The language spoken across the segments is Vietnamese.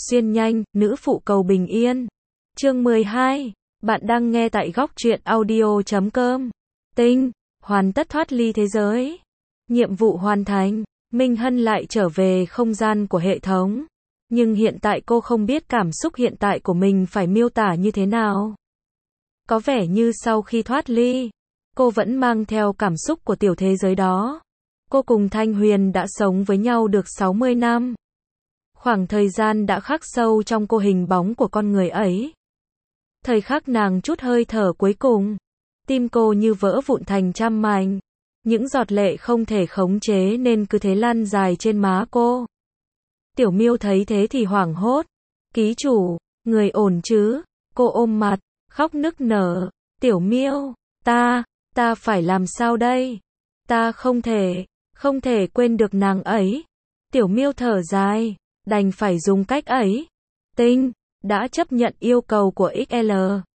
xuyên nhanh, nữ phụ cầu bình yên. Chương 12. Bạn đang nghe tại góc truyện audio.com. Tinh, hoàn tất thoát ly thế giới. Nhiệm vụ hoàn thành. Minh Hân lại trở về không gian của hệ thống. Nhưng hiện tại cô không biết cảm xúc hiện tại của mình phải miêu tả như thế nào. Có vẻ như sau khi thoát ly, cô vẫn mang theo cảm xúc của tiểu thế giới đó. Cô cùng Thanh Huyền đã sống với nhau được 60 năm. Khoảng thời gian đã khắc sâu trong cô hình bóng của con người ấy. Thời khắc nàng chút hơi thở cuối cùng, tim cô như vỡ vụn thành trăm mảnh. Những giọt lệ không thể khống chế nên cứ thế lăn dài trên má cô. Tiểu Miêu thấy thế thì hoảng hốt. Ký chủ, người ổn chứ? Cô ôm mặt, khóc nức nở. Tiểu Miêu, ta phải làm sao đây? Ta không thể quên được nàng ấy. Tiểu Miêu thở dài, đành phải dùng cách ấy. Tinh đã chấp nhận yêu cầu của XL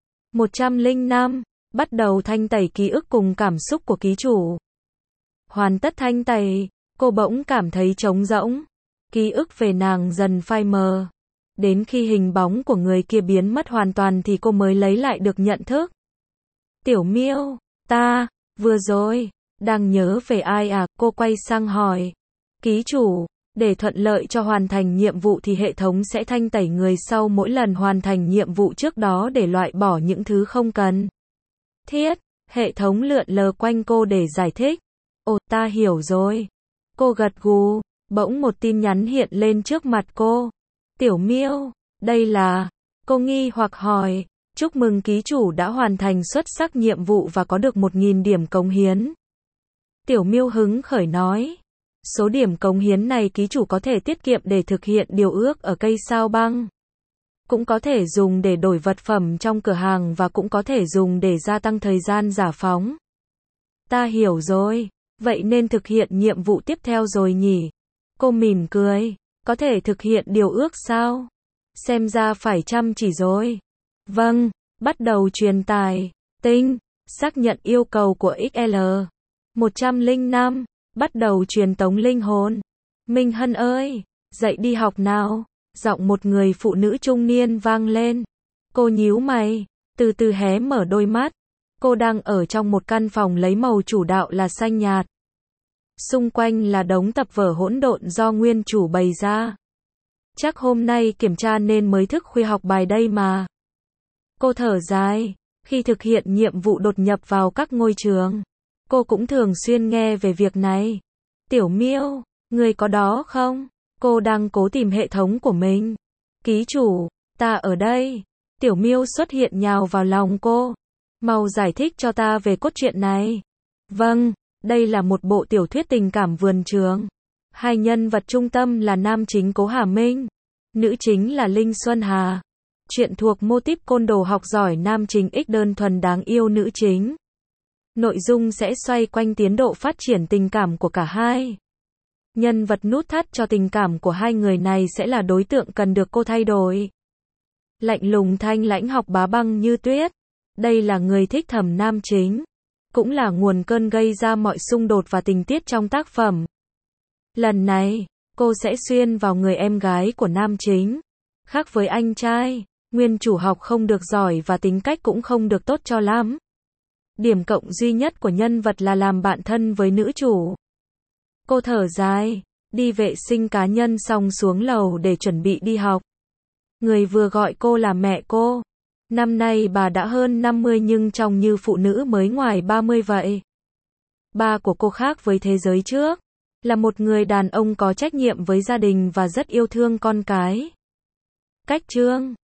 105, bắt đầu thanh tẩy ký ức cùng cảm xúc của ký chủ. Hoàn tất thanh tẩy, cô bỗng cảm thấy trống rỗng. Ký ức về nàng dần phai mờ. Đến khi hình bóng của người kia biến mất hoàn toàn thì cô mới lấy lại được nhận thức. Tiểu Miêu, ta, vừa rồi, đang nhớ về ai à? Cô quay sang hỏi. Ký chủ, để thuận lợi cho hoàn thành nhiệm vụ thì hệ thống sẽ thanh tẩy người sau mỗi lần hoàn thành nhiệm vụ trước đó để loại bỏ những thứ không cần thiết. Hệ thống lượn lờ quanh cô để giải thích. Ồ, ta hiểu rồi. Cô gật gù, bỗng một tin nhắn hiện lên trước mặt cô. Tiểu Miêu, đây là... Cô nghi hoặc hỏi. Chúc mừng ký chủ đã hoàn thành xuất sắc nhiệm vụ và có được 1.000 điểm cống hiến. Tiểu Miêu hứng khởi nói. Số điểm cống hiến này ký chủ có thể tiết kiệm để thực hiện điều ước ở cây sao băng. Cũng có thể dùng để đổi vật phẩm trong cửa hàng và cũng có thể dùng để gia tăng thời gian giải phóng. Ta hiểu rồi, vậy nên thực hiện nhiệm vụ tiếp theo rồi nhỉ? Cô mỉm cười, có thể thực hiện điều ước sao? Xem ra phải chăm chỉ rồi. Vâng, bắt đầu truyền tải. Tinh, xác nhận yêu cầu của XL 105. Bắt đầu truyền tống linh hồn. Minh Hân ơi, dậy đi học nào. Giọng một người phụ nữ trung niên vang lên. Cô nhíu mày, từ từ hé mở đôi mắt. Cô đang ở trong một căn phòng lấy màu chủ đạo là xanh nhạt. Xung quanh là đống tập vở hỗn độn do nguyên chủ bày ra. Chắc hôm nay kiểm tra nên mới thức khuya học bài đây mà. Cô thở dài, khi thực hiện nhiệm vụ đột nhập vào các ngôi trường. Cô cũng thường xuyên nghe về việc này. Tiểu Miêu, người có đó không? Cô đang cố tìm hệ thống của mình. Ký chủ, ta ở đây. Tiểu Miêu xuất hiện nhào vào lòng cô. Mau giải thích cho ta về cốt truyện này. Vâng, đây là một bộ tiểu thuyết tình cảm vườn trường. Hai nhân vật trung tâm là nam chính Cố Hà Minh, nữ chính là Linh Xuân Hà. Chuyện thuộc mô típ côn đồ học giỏi nam chính X đơn thuần đáng yêu nữ chính. Nội dung sẽ xoay quanh tiến độ phát triển tình cảm của cả hai. Nhân vật nút thắt cho tình cảm của hai người này sẽ là đối tượng cần được cô thay đổi. Lạnh lùng thanh lãnh học bá băng như tuyết. Đây là người thích thầm nam chính. Cũng là nguồn cơn gây ra mọi xung đột và tình tiết trong tác phẩm. Lần này, cô sẽ xuyên vào người em gái của nam chính. Khác với anh trai, nguyên chủ học không được giỏi và tính cách cũng không được tốt cho lắm. Điểm cộng duy nhất của nhân vật là làm bạn thân với nữ chủ. Cô thở dài, đi vệ sinh cá nhân xong xuống lầu để chuẩn bị đi học. Người vừa gọi cô là mẹ cô. Năm nay bà đã hơn 50 nhưng trông như phụ nữ mới ngoài 30 vậy. Ba của cô khác với thế giới trước. Là một người đàn ông có trách nhiệm với gia đình và rất yêu thương con cái. Cách Trương,